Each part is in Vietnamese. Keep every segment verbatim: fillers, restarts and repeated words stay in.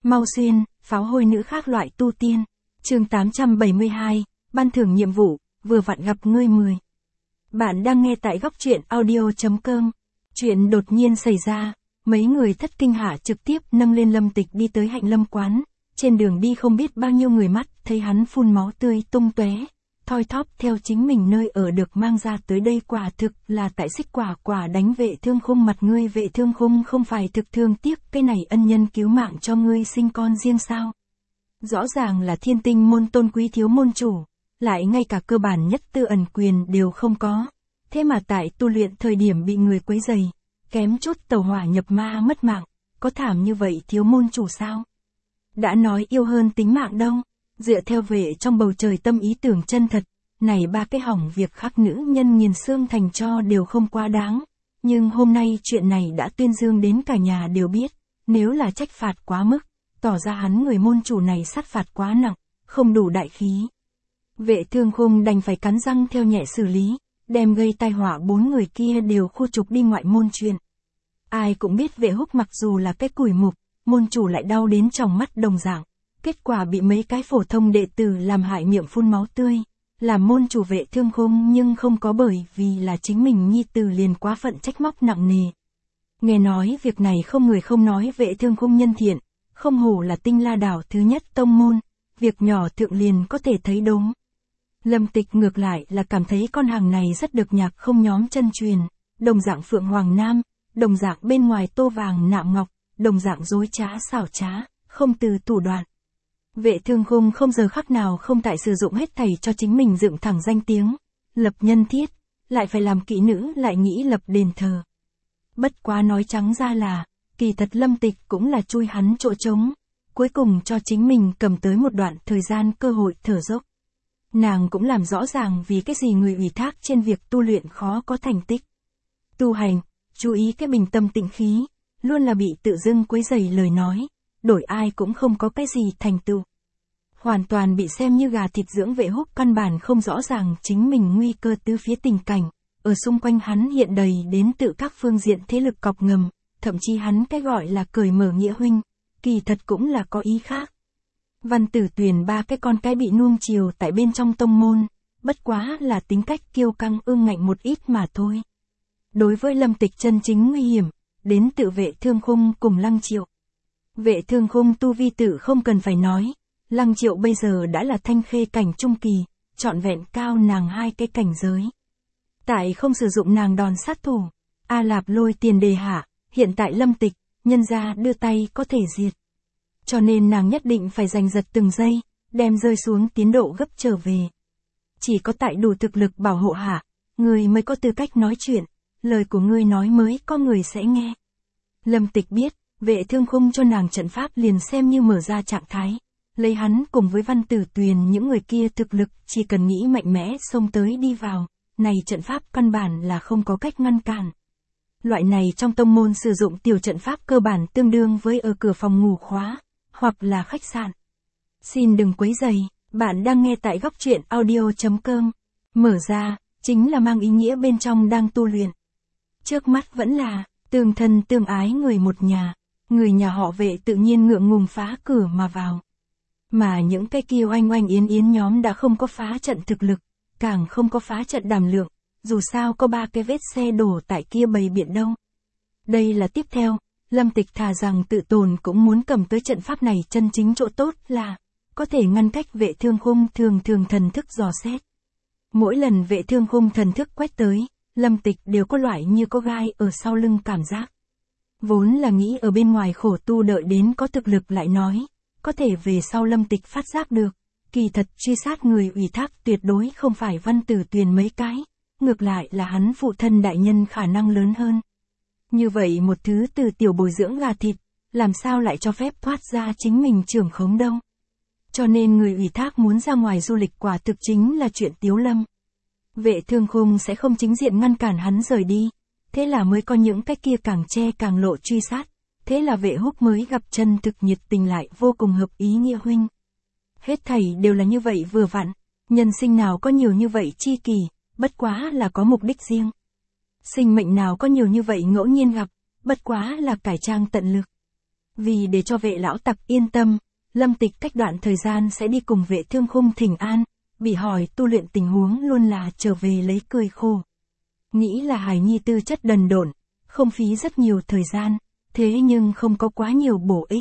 Mau Xuyên, pháo hôi nữ khác loại tu tiên. Chương tám trăm bảy mươi hai, ban thưởng nhiệm vụ, vừa vặn gặp ngươi mười. Bạn đang nghe tại góc truyện audio.com. Chuyện đột nhiên xảy ra, mấy người thất kinh hãi trực tiếp nâng lên Lâm Tịch đi tới Hạnh Lâm quán. Trên đường đi không biết bao nhiêu người mắt thấy hắn phun máu tươi tung tóe, thoi thóp theo chính mình nơi ở được mang ra tới đây, quả thực là tại xích quả quả đánh Vệ Thương Khung mặt. Ngươi Vệ Thương Khung không phải thực thương tiếc cái này ân nhân cứu mạng cho ngươi sinh con riêng sao? Rõ ràng là thiên tinh môn tôn quý thiếu môn chủ, lại ngay cả cơ bản nhất tư ẩn quyền đều không có. Thế mà tại tu luyện thời điểm bị người quấy rầy, kém chút tẩu hỏa nhập ma mất mạng, có thảm như vậy thiếu môn chủ sao? Đã nói yêu hơn tính mạng đâu, dựa theo Vệ trong bầu trời tâm ý tưởng chân thật, này ba cái hỏng việc khác nữ nhân nghiền xương thành cho đều không quá đáng. Nhưng hôm nay chuyện này đã tuyên dương đến cả nhà đều biết, nếu là trách phạt quá mức, tỏ ra hắn người môn chủ này sát phạt quá nặng, không đủ đại khí. Vệ Thương Khung đành phải cắn răng theo nhẹ xử lý, đem gây tai họa bốn người kia đều khu trục đi ngoại môn chuyện. Ai cũng biết Vệ Húc mặc dù là cái củi mục, môn chủ lại đau đến trong mắt đồng dạng, kết quả bị mấy cái phổ thông đệ tử làm hại miệng phun máu tươi. Làm môn chủ Vệ Thương Khung nhưng không có bởi vì là chính mình nhi tử liền quá phận trách móc nặng nề. Nghe nói việc này không người không nói Vệ Thương Khung nhân thiện, không hổ là Tinh La đảo thứ nhất tông môn, việc nhỏ thượng liền có thể thấy đúng. Lâm Tịch ngược lại là cảm thấy con hàng này rất được nhạc không nhóm chân truyền, đồng dạng Phượng Hoàng Nam, đồng dạng bên ngoài tô vàng nạm ngọc, đồng dạng dối trá xảo trá, không từ thủ đoạn. Vệ Thương Khung không giờ khắc nào không tại sử dụng hết thảy cho chính mình dựng thẳng danh tiếng, lập nhân thiết, lại phải làm kỹ nữ lại nghĩ lập đền thờ. Bất quá nói trắng ra là, kỳ thật Lâm Tịch cũng là chui hắn chỗ trống, cuối cùng cho chính mình cầm tới một đoạn thời gian cơ hội thở dốc. Nàng cũng làm rõ ràng vì cái gì người ủy thác trên việc tu luyện khó có thành tích. Tu hành, chú ý cái bình tâm tĩnh khí, luôn là bị tự dưng quấy rầy lời nói, đổi ai cũng không có cái gì thành tựu. Hoàn toàn bị xem như gà thịt dưỡng Vệ Húc căn bản không rõ ràng chính mình nguy cơ tứ phía tình cảnh, ở xung quanh hắn hiện đầy đến từ các phương diện thế lực cọc ngầm, thậm chí hắn cái gọi là cởi mở nghĩa huynh, kỳ thật cũng là có ý khác. Văn Tử Tuyền ba cái con cái bị nuông chiều tại bên trong tông môn, bất quá là tính cách kiêu căng ương ngạnh một ít mà thôi. Đối với Lâm Tịch chân chính nguy hiểm, đến từ Vệ Thương Khung cùng Lăng Triệu. Vệ Thương Khung tu vi tử không cần phải nói, Lăng Triệu bây giờ đã là thanh khê cảnh trung kỳ, trọn vẹn cao nàng hai cái cảnh giới. Tại không sử dụng nàng đòn sát thủ, A Lạp lôi tiền đề hạ, hiện tại Lâm Tịch, nhân ra đưa tay có thể diệt. Cho nên nàng nhất định phải giành giật từng giây, đem rơi xuống tiến độ gấp trở về. Chỉ có tại đủ thực lực bảo hộ hạ, người mới có tư cách nói chuyện, lời của ngươi nói mới có người sẽ nghe. Lâm Tịch biết, Vệ Thương Khung cho nàng trận pháp liền xem như mở ra trạng thái. Lấy hắn cùng với Văn Tử Tuyền những người kia thực lực, chỉ cần nghĩ mạnh mẽ xông tới đi vào, này trận pháp căn bản là không có cách ngăn cản. Loại này trong tông môn sử dụng tiểu trận pháp cơ bản tương đương với ở cửa phòng ngủ khóa, hoặc là khách sạn. Xin đừng quấy rầy, bạn đang nghe tại góc truyện audio.com. Mở ra, chính là mang ý nghĩa bên trong đang tu luyện. Trước mắt vẫn là, tương thân tương ái người một nhà, người nhà họ Vệ tự nhiên ngượng ngùng phá cửa mà vào. Mà những cái kia oanh oanh yến yến nhóm đã không có phá trận thực lực, càng không có phá trận đảm lượng, dù sao có ba cái vết xe đổ tại kia bầy biển đâu. Đây là tiếp theo, Lâm Tịch thà rằng tự tồn cũng muốn cầm tới trận pháp này chân chính chỗ tốt là, có thể ngăn cách Vệ Thương Khung thường thường thần thức dò xét. Mỗi lần Vệ Thương Khung thần thức quét tới, Lâm Tịch đều có loại như có gai ở sau lưng cảm giác. Vốn là nghĩ ở bên ngoài khổ tu đợi đến có thực lực lại nói. Có thể về sau Lâm Tịch phát giác được, kỳ thật truy sát người ủy thác tuyệt đối không phải Văn Tử Tuyền mấy cái, ngược lại là hắn phụ thân đại nhân khả năng lớn hơn. Như vậy một thứ từ tiểu bồi dưỡng gà thịt, làm sao lại cho phép thoát ra chính mình trưởng khống đâu. Cho nên người ủy thác muốn ra ngoài du lịch quả thực chính là chuyện Tiếu Lâm. Vệ Thương Khung sẽ không chính diện ngăn cản hắn rời đi, thế là mới có những cái kia càng che càng lộ truy sát. Thế là Vệ Húc mới gặp chân thực nhiệt tình lại vô cùng hợp ý nghĩa huynh. Hết thảy đều là như vậy vừa vặn, nhân sinh nào có nhiều như vậy chi kỳ, bất quá là có mục đích riêng. Sinh mệnh nào có nhiều như vậy ngẫu nhiên gặp, bất quá là cải trang tận lực. Vì để cho vệ lão tặc yên tâm, Lâm Tịch cách đoạn thời gian sẽ đi cùng vệ thương khung thỉnh an, bị hỏi tu luyện tình huống luôn là trở về lấy cười khô. Nghĩ là Hải Nhi tư chất đần độn, không phí rất nhiều thời gian, thế nhưng không có quá nhiều bổ ích.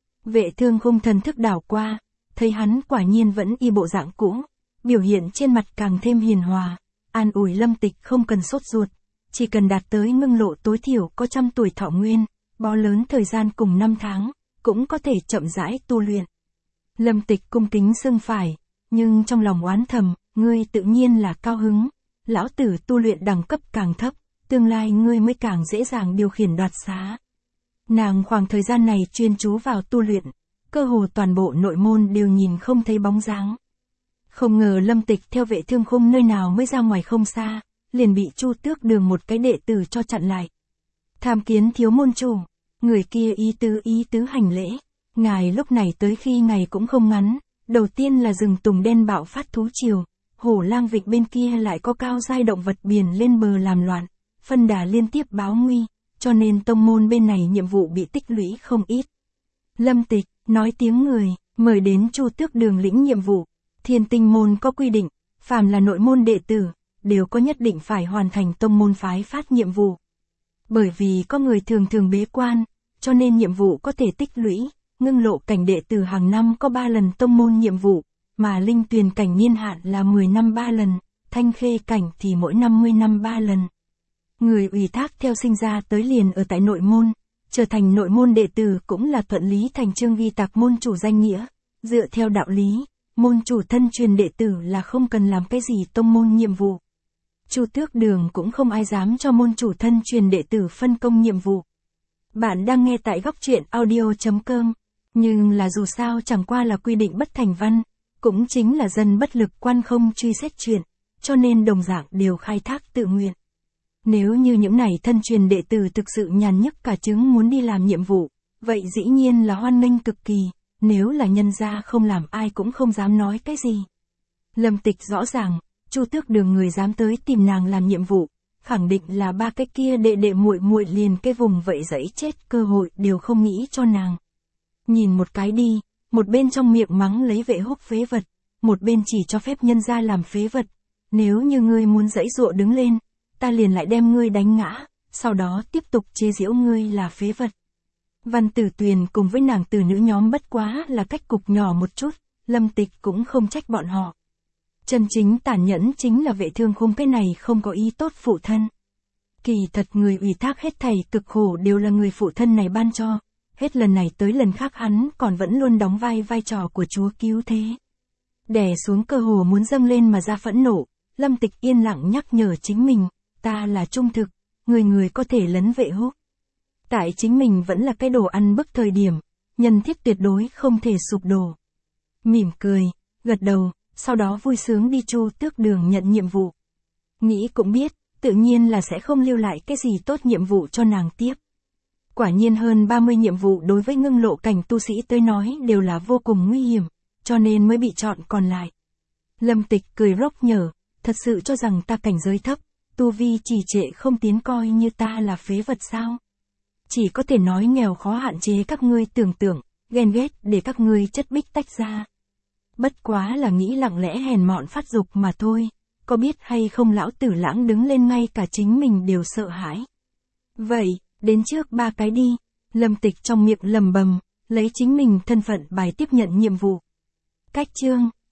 Vệ thương khung thần thức đảo qua, thấy hắn quả nhiên vẫn y bộ dạng cũ, biểu hiện trên mặt càng thêm hiền hòa, an ủi Lâm Tịch không cần sốt ruột, chỉ cần đạt tới ngưng lộ tối thiểu có trăm tuổi thọ nguyên, bó lớn thời gian cùng năm tháng, cũng có thể chậm rãi tu luyện. Lâm Tịch cung kính xưng phải, nhưng trong lòng oán thầm, ngươi tự nhiên là cao hứng, lão tử tu luyện đẳng cấp càng thấp, tương lai ngươi mới càng dễ dàng điều khiển đoạt xá. Nàng khoảng thời gian này chuyên chú vào tu luyện, cơ hồ toàn bộ nội môn đều nhìn không thấy bóng dáng. Không ngờ Lâm Tịch theo vệ thương khung nơi nào mới ra ngoài không xa, liền bị Chu Tước Đường một cái đệ tử cho chặn lại. Tham kiến thiếu môn chủ, người kia ý tứ ý tứ hành lễ, ngài lúc này tới khi ngày cũng không ngắn, đầu tiên là rừng tùng đen bạo phát thú triều, hổ lang vịnh bên kia lại có cao giai động vật biển lên bờ làm loạn, phân đà liên tiếp báo nguy, cho nên tông môn bên này nhiệm vụ bị tích lũy không ít. Lâm Tịch, nói tiếng người, mời đến Chu Tước Đường lĩnh nhiệm vụ. Thiên Tinh môn có quy định, phàm là nội môn đệ tử, đều có nhất định phải hoàn thành tông môn phái phát nhiệm vụ. Bởi vì có người thường thường bế quan, cho nên nhiệm vụ có thể tích lũy, ngưng lộ cảnh đệ tử hàng năm có ba lần tông môn nhiệm vụ, mà linh tuyền cảnh niên hạn là mười năm ba lần, thanh khê cảnh thì mỗi năm mươi năm ba lần. Người ủy thác theo sinh ra tới liền ở tại nội môn, trở thành nội môn đệ tử cũng là thuận lý thành chương ghi tạc môn chủ danh nghĩa, dựa theo đạo lý. Môn chủ thân truyền đệ tử là không cần làm cái gì tông môn nhiệm vụ. Chu Tước Đường cũng không ai dám cho môn chủ thân truyền đệ tử phân công nhiệm vụ. Bạn đang nghe tại góc truyện audio chấm com, nhưng là dù sao chẳng qua là quy định bất thành văn, cũng chính là dân bất lực quan không truy xét chuyện, cho nên đồng dạng đều khai thác tự nguyện. Nếu như những này thân truyền đệ tử thực sự nhàn nhức cả trứng muốn đi làm nhiệm vụ, vậy dĩ nhiên là hoan nghênh cực kỳ. Nếu là nhân gia không làm ai cũng không dám nói cái gì. Lâm Tịch rõ ràng, Chu Tước Đường người dám tới tìm nàng làm nhiệm vụ, khẳng định là ba cái kia đệ đệ muội muội liền cái vùng vậy dẫy chết cơ hội đều không nghĩ cho nàng. Nhìn một cái đi, một bên trong miệng mắng lấy Vệ Húc phế vật, một bên chỉ cho phép nhân gia làm phế vật. Nếu như ngươi muốn dẫy dụa đứng lên, ta liền lại đem ngươi đánh ngã, sau đó tiếp tục chế giễu ngươi là phế vật. Văn Tử Tuyền cùng với nàng tử nữ nhóm bất quá là cách cục nhỏ một chút, Lâm Tịch cũng không trách bọn họ. Chân chính tàn nhẫn chính là vệ thương khung cái này không có ý tốt phụ thân. Kỳ thật người ủy thác hết thảy cực khổ đều là người phụ thân này ban cho, hết lần này tới lần khác hắn còn vẫn luôn đóng vai vai trò của chúa cứu thế. Đè xuống cơ hồ muốn dâng lên mà ra phẫn nộ, Lâm Tịch yên lặng nhắc nhở chính mình, ta là trung thực, người người có thể lấn Vệ Húc. Tại chính mình vẫn là cái đồ ăn bức thời điểm, nhân thiết tuyệt đối không thể sụp đổ. Mỉm cười, gật đầu, sau đó vui sướng đi Chu Tước Đường nhận nhiệm vụ. Nghĩ cũng biết, tự nhiên là sẽ không lưu lại cái gì tốt nhiệm vụ cho nàng tiếp. Quả nhiên hơn ba mươi nhiệm vụ đối với ngưng lộ cảnh tu sĩ tới nói đều là vô cùng nguy hiểm, cho nên mới bị chọn còn lại. Lâm Tịch cười róc nhở, thật sự cho rằng ta cảnh giới thấp, tu vi trì trệ không tiến coi như ta là phế vật sao? Chỉ có thể nói nghèo khó hạn chế các ngươi tưởng tượng, ghen ghét để các ngươi chất bích tách ra. Bất quá là nghĩ lặng lẽ hèn mọn phát dục mà thôi, có biết hay không lão tử lãng đứng lên ngay cả chính mình đều sợ hãi. Vậy, đến trước ba cái đi, Lâm Tịch trong miệng lầm bầm, lấy chính mình thân phận bài tiếp nhận nhiệm vụ. Cách chương